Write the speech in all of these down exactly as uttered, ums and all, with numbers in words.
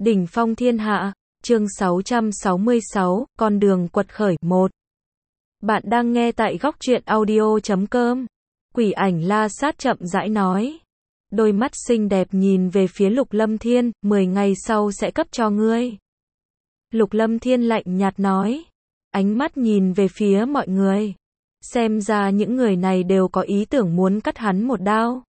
Đỉnh phong thiên hạ, chương sáu trăm sáu mươi sáu, con đường quật khởi một. Bạn đang nghe tại góc truyện audio chấm com. Quỷ ảnh La Sát chậm rãi nói. Đôi mắt xinh đẹp nhìn về phía Lục Lâm Thiên, mười ngày sau sẽ cấp cho ngươi. Lục Lâm Thiên lạnh nhạt nói. Ánh mắt nhìn về phía mọi người. Xem ra những người này đều có ý tưởng muốn cắt hắn một đao.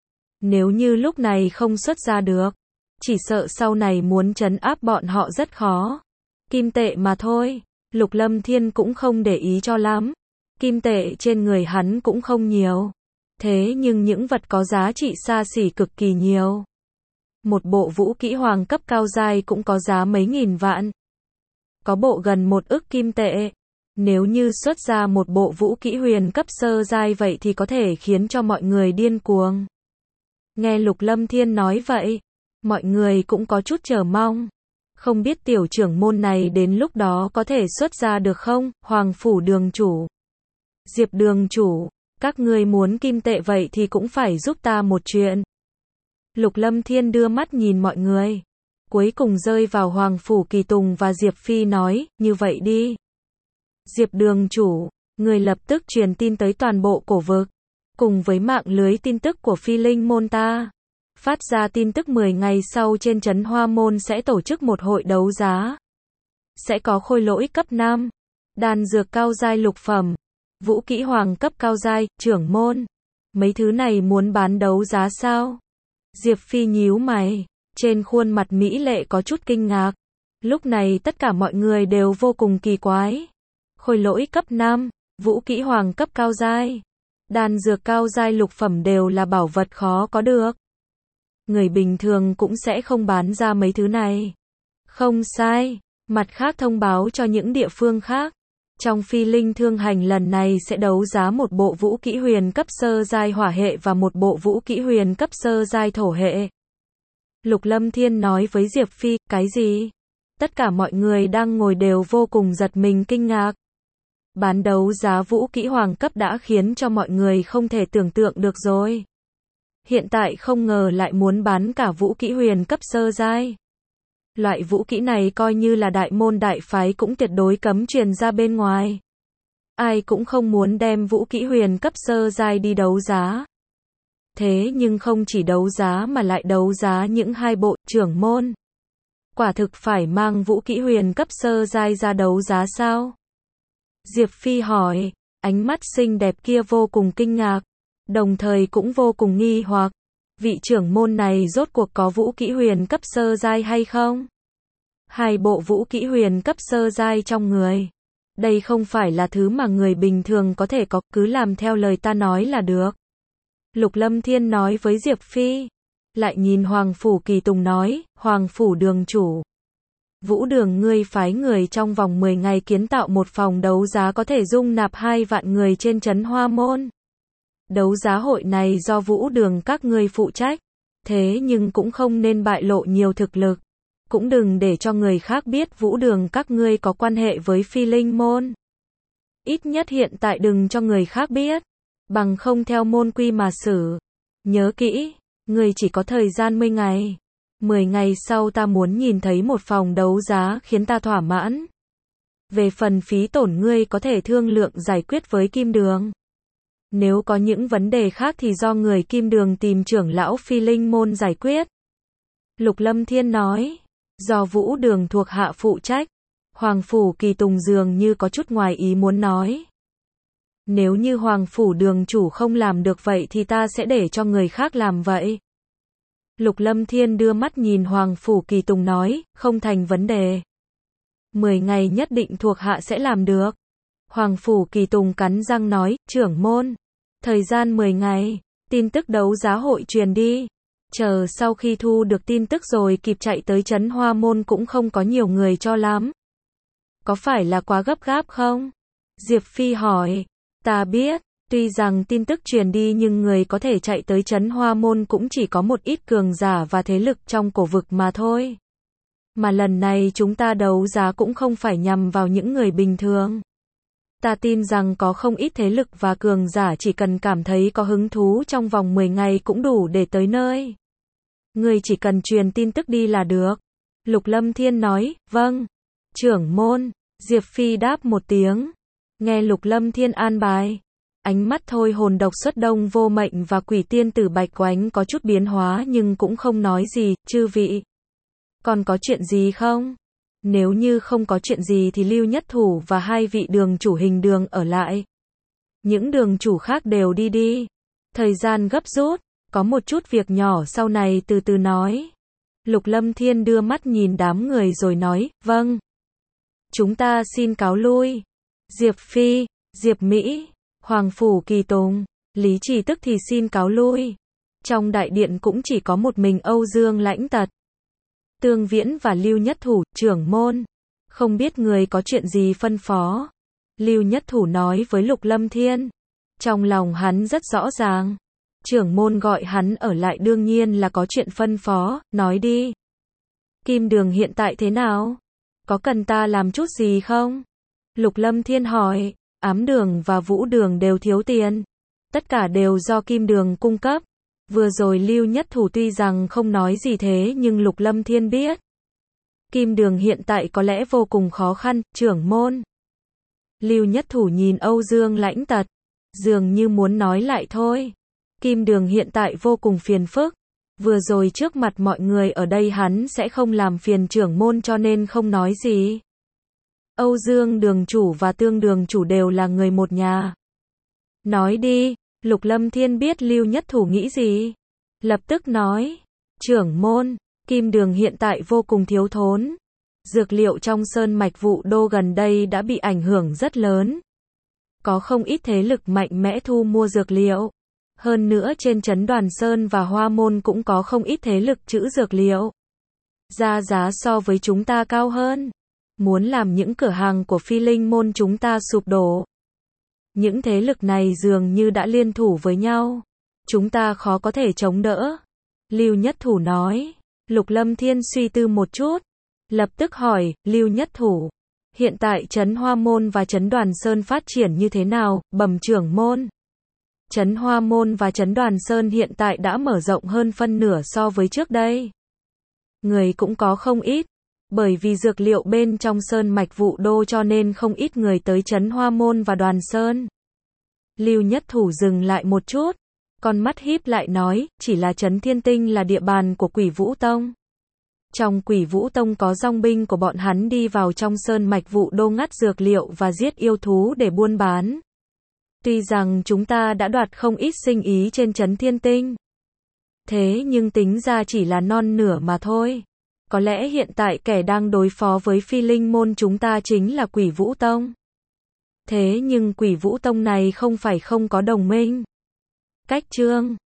Nếu như lúc này không xuất ra được, chỉ sợ sau này muốn trấn áp bọn họ rất khó. Kim tệ mà thôi, Lục Lâm Thiên cũng không để ý cho lắm. Kim tệ trên người hắn cũng không nhiều. Thế nhưng những vật có giá trị xa xỉ cực kỳ nhiều. Một bộ vũ kỹ hoàng cấp cao giai cũng có giá mấy nghìn vạn. Có bộ gần một ức kim tệ. Nếu như xuất ra một bộ vũ kỹ huyền cấp sơ giai vậy thì có thể khiến cho mọi người điên cuồng. Nghe Lục Lâm Thiên nói vậy, mọi người cũng có chút chờ mong. Không biết tiểu trưởng môn này đến lúc đó có thể xuất ra được không, Hoàng Phủ đường chủ. Diệp đường chủ, các ngươi muốn kim tệ vậy thì cũng phải giúp ta một chuyện. Lục Lâm Thiên đưa mắt nhìn mọi người. Cuối cùng rơi vào Hoàng Phủ Kỳ Tùng và Diệp Phi nói, như vậy đi. Diệp đường chủ, người lập tức truyền tin tới toàn bộ cổ vực. Cùng với mạng lưới tin tức của Phi Linh môn ta. Phát ra tin tức mười ngày sau trên trấn Hoa Môn sẽ tổ chức một hội đấu giá. Sẽ có khôi lỗi cấp năm, đan dược cao giai lục phẩm, vũ kỹ hoàng cấp cao giai, trưởng môn. Mấy thứ này muốn bán đấu giá sao? Diệp Phi nhíu mày, trên khuôn mặt mỹ lệ có chút kinh ngạc. Lúc này tất cả mọi người đều vô cùng kỳ quái. Khôi lỗi cấp năm, vũ kỹ hoàng cấp cao giai, đan dược cao giai lục phẩm đều là bảo vật khó có được. Người bình thường cũng sẽ không bán ra mấy thứ này. Không sai, mặt khác thông báo cho những địa phương khác. Trong Phi Linh Thương Hành lần này sẽ đấu giá một bộ vũ kỹ huyền cấp sơ giai hỏa hệ và một bộ vũ kỹ huyền cấp sơ giai thổ hệ. Lục Lâm Thiên nói với Diệp Phi, cái gì? Tất cả mọi người đang ngồi đều vô cùng giật mình kinh ngạc. Bán đấu giá vũ kỹ hoàng cấp đã khiến cho mọi người không thể tưởng tượng được rồi. Hiện tại không ngờ lại muốn bán cả vũ kỹ huyền cấp sơ giai. Loại vũ kỹ này coi như là đại môn đại phái cũng tuyệt đối cấm truyền ra bên ngoài. Ai cũng không muốn đem vũ kỹ huyền cấp sơ giai đi đấu giá. Thế nhưng không chỉ đấu giá mà lại đấu giá những hai bộ trưởng môn. Quả thực phải mang vũ kỹ huyền cấp sơ giai ra đấu giá sao? Diệp Phi hỏi, ánh mắt xinh đẹp kia vô cùng kinh ngạc. Đồng thời cũng vô cùng nghi hoặc, vị trưởng môn này rốt cuộc có vũ kỹ huyền cấp sơ giai hay không? Hai bộ vũ kỹ huyền cấp sơ giai trong người. Đây không phải là thứ mà người bình thường có thể có, cứ làm theo lời ta nói là được. Lục Lâm Thiên nói với Diệp Phi. Lại nhìn Hoàng Phủ Kỳ Tùng nói, Hoàng Phủ đường chủ. Vũ đường ngươi phái người trong vòng mười ngày kiến tạo một phòng đấu giá có thể dung nạp hai vạn người trên trấn Hoa Môn. Đấu giá hội này do Vũ đường các ngươi phụ trách, thế nhưng cũng không nên bại lộ nhiều thực lực. Cũng đừng để cho người khác biết Vũ đường các ngươi có quan hệ với Phi Linh môn. Ít nhất hiện tại đừng cho người khác biết, bằng không theo môn quy mà xử. Nhớ kỹ, ngươi chỉ có thời gian mười ngày. mười ngày sau ta muốn nhìn thấy một phòng đấu giá khiến ta thỏa mãn. Về phần phí tổn ngươi có thể thương lượng giải quyết với Kim Đường. Nếu có những vấn đề khác thì do người Kim Đường tìm trưởng lão Phi Linh môn giải quyết. Lục Lâm Thiên nói, do Vũ đường thuộc hạ phụ trách. Hoàng Phủ Kỳ Tùng dường như có chút ngoài ý muốn nói. Nếu như Hoàng Phủ đường chủ không làm được vậy thì ta sẽ để cho người khác làm vậy. Lục Lâm Thiên đưa mắt nhìn Hoàng Phủ Kỳ Tùng nói, không thành vấn đề. Mười ngày nhất định thuộc hạ sẽ làm được. Hoàng Phủ Kỳ Tùng cắn răng nói, trưởng môn. Thời gian mười ngày, tin tức đấu giá hội truyền đi. Chờ sau khi thu được tin tức rồi kịp chạy tới trấn Hoa Môn cũng không có nhiều người cho lắm. Có phải là quá gấp gáp không? Diệp Phi hỏi, ta biết. Tuy rằng tin tức truyền đi nhưng người có thể chạy tới trấn Hoa Môn cũng chỉ có một ít cường giả và thế lực trong cổ vực mà thôi. Mà lần này chúng ta đấu giá cũng không phải nhằm vào những người bình thường. Ta tin rằng có không ít thế lực và cường giả chỉ cần cảm thấy có hứng thú trong vòng mười ngày cũng đủ để tới nơi. Người chỉ cần truyền tin tức đi là được. Lục Lâm Thiên nói, vâng. Trưởng môn, Diệp Phi đáp một tiếng. Nghe Lục Lâm Thiên an bài. Ánh mắt thôi hồn độc xuất Đông Vô Mệnh và quỷ tiên tử Bạch Oánh có chút biến hóa nhưng cũng không nói gì, chư vị. Còn có chuyện gì không? Nếu như không có chuyện gì thì Lưu Nhất Thủ và hai vị đường chủ Hình Đường ở lại. Những đường chủ khác đều đi đi. Thời gian gấp rút, có một chút việc nhỏ sau này từ từ nói. Lục Lâm Thiên đưa mắt nhìn đám người rồi nói, vâng. Chúng ta xin cáo lui. Diệp Phi, Diệp Mỹ, Hoàng Phủ Kỳ Tùng, Lý Trì tức thì xin cáo lui. Trong đại điện cũng chỉ có một mình Âu Dương Lãnh Tật. Tương Viễn và Lưu Nhất Thủ, trưởng môn. Không biết người có chuyện gì phân phó. Lưu Nhất Thủ nói với Lục Lâm Thiên. Trong lòng hắn rất rõ ràng. Trưởng môn gọi hắn ở lại đương nhiên là có chuyện phân phó, nói đi. Kim Đường hiện tại thế nào? Có cần ta làm chút gì không? Lục Lâm Thiên hỏi, Ám Đường và Vũ Đường đều thiếu tiền. Tất cả đều do Kim Đường cung cấp. Vừa rồi Lưu Nhất Thủ tuy rằng không nói gì thế nhưng Lục Lâm Thiên biết. Kim Đường hiện tại có lẽ vô cùng khó khăn, trưởng môn. Lưu Nhất Thủ nhìn Âu Dương Lãnh Tật. Dường như muốn nói lại thôi. Kim Đường hiện tại vô cùng phiền phức. Vừa rồi trước mặt mọi người ở đây hắn sẽ không làm phiền trưởng môn cho nên không nói gì. Âu Dương đường chủ và Tương đường chủ đều là người một nhà. Nói đi, Lục Lâm Thiên biết Lưu Nhất Thủ nghĩ gì. Lập tức nói, trưởng môn, Kim Đường hiện tại vô cùng thiếu thốn. Dược liệu trong sơn mạch Vụ Đô gần đây đã bị ảnh hưởng rất lớn. Có không ít thế lực mạnh mẽ thu mua dược liệu. Hơn nữa trên trấn Đoàn Sơn và Hoa Môn cũng có không ít thế lực trữ dược liệu. Ra giá so với chúng ta cao hơn. Muốn làm những cửa hàng của Phi Linh môn chúng ta sụp đổ. Những thế lực này dường như đã liên thủ với nhau. Chúng ta khó có thể chống đỡ. Lưu Nhất Thủ nói. Lục Lâm Thiên suy tư một chút. Lập tức hỏi, Lưu Nhất Thủ. Hiện tại trấn Hoa Môn và trấn Đoàn Sơn phát triển như thế nào, bẩm trưởng môn? Trấn Hoa Môn và trấn Đoàn Sơn hiện tại đã mở rộng hơn phân nửa so với trước đây. Người cũng có không ít. Bởi vì dược liệu bên trong sơn mạch Vụ Đô cho nên không ít người tới trấn Hoa Môn và Đoàn Sơn. Lưu Nhất Thủ dừng lại một chút. Con mắt híp lại nói, chỉ là trấn Thiên Tinh là địa bàn của Quỷ Vũ Tông. Trong Quỷ Vũ Tông có dòng binh của bọn hắn đi vào trong sơn mạch Vụ Đô ngắt dược liệu và giết yêu thú để buôn bán. Tuy rằng chúng ta đã đoạt không ít sinh ý trên trấn Thiên Tinh. Thế nhưng tính ra chỉ là non nửa mà thôi. Có lẽ hiện tại kẻ đang đối phó với Phi Linh môn chúng ta chính là Quỷ Vũ Tông. Thế nhưng Quỷ Vũ Tông này không phải không có đồng minh. Cách chương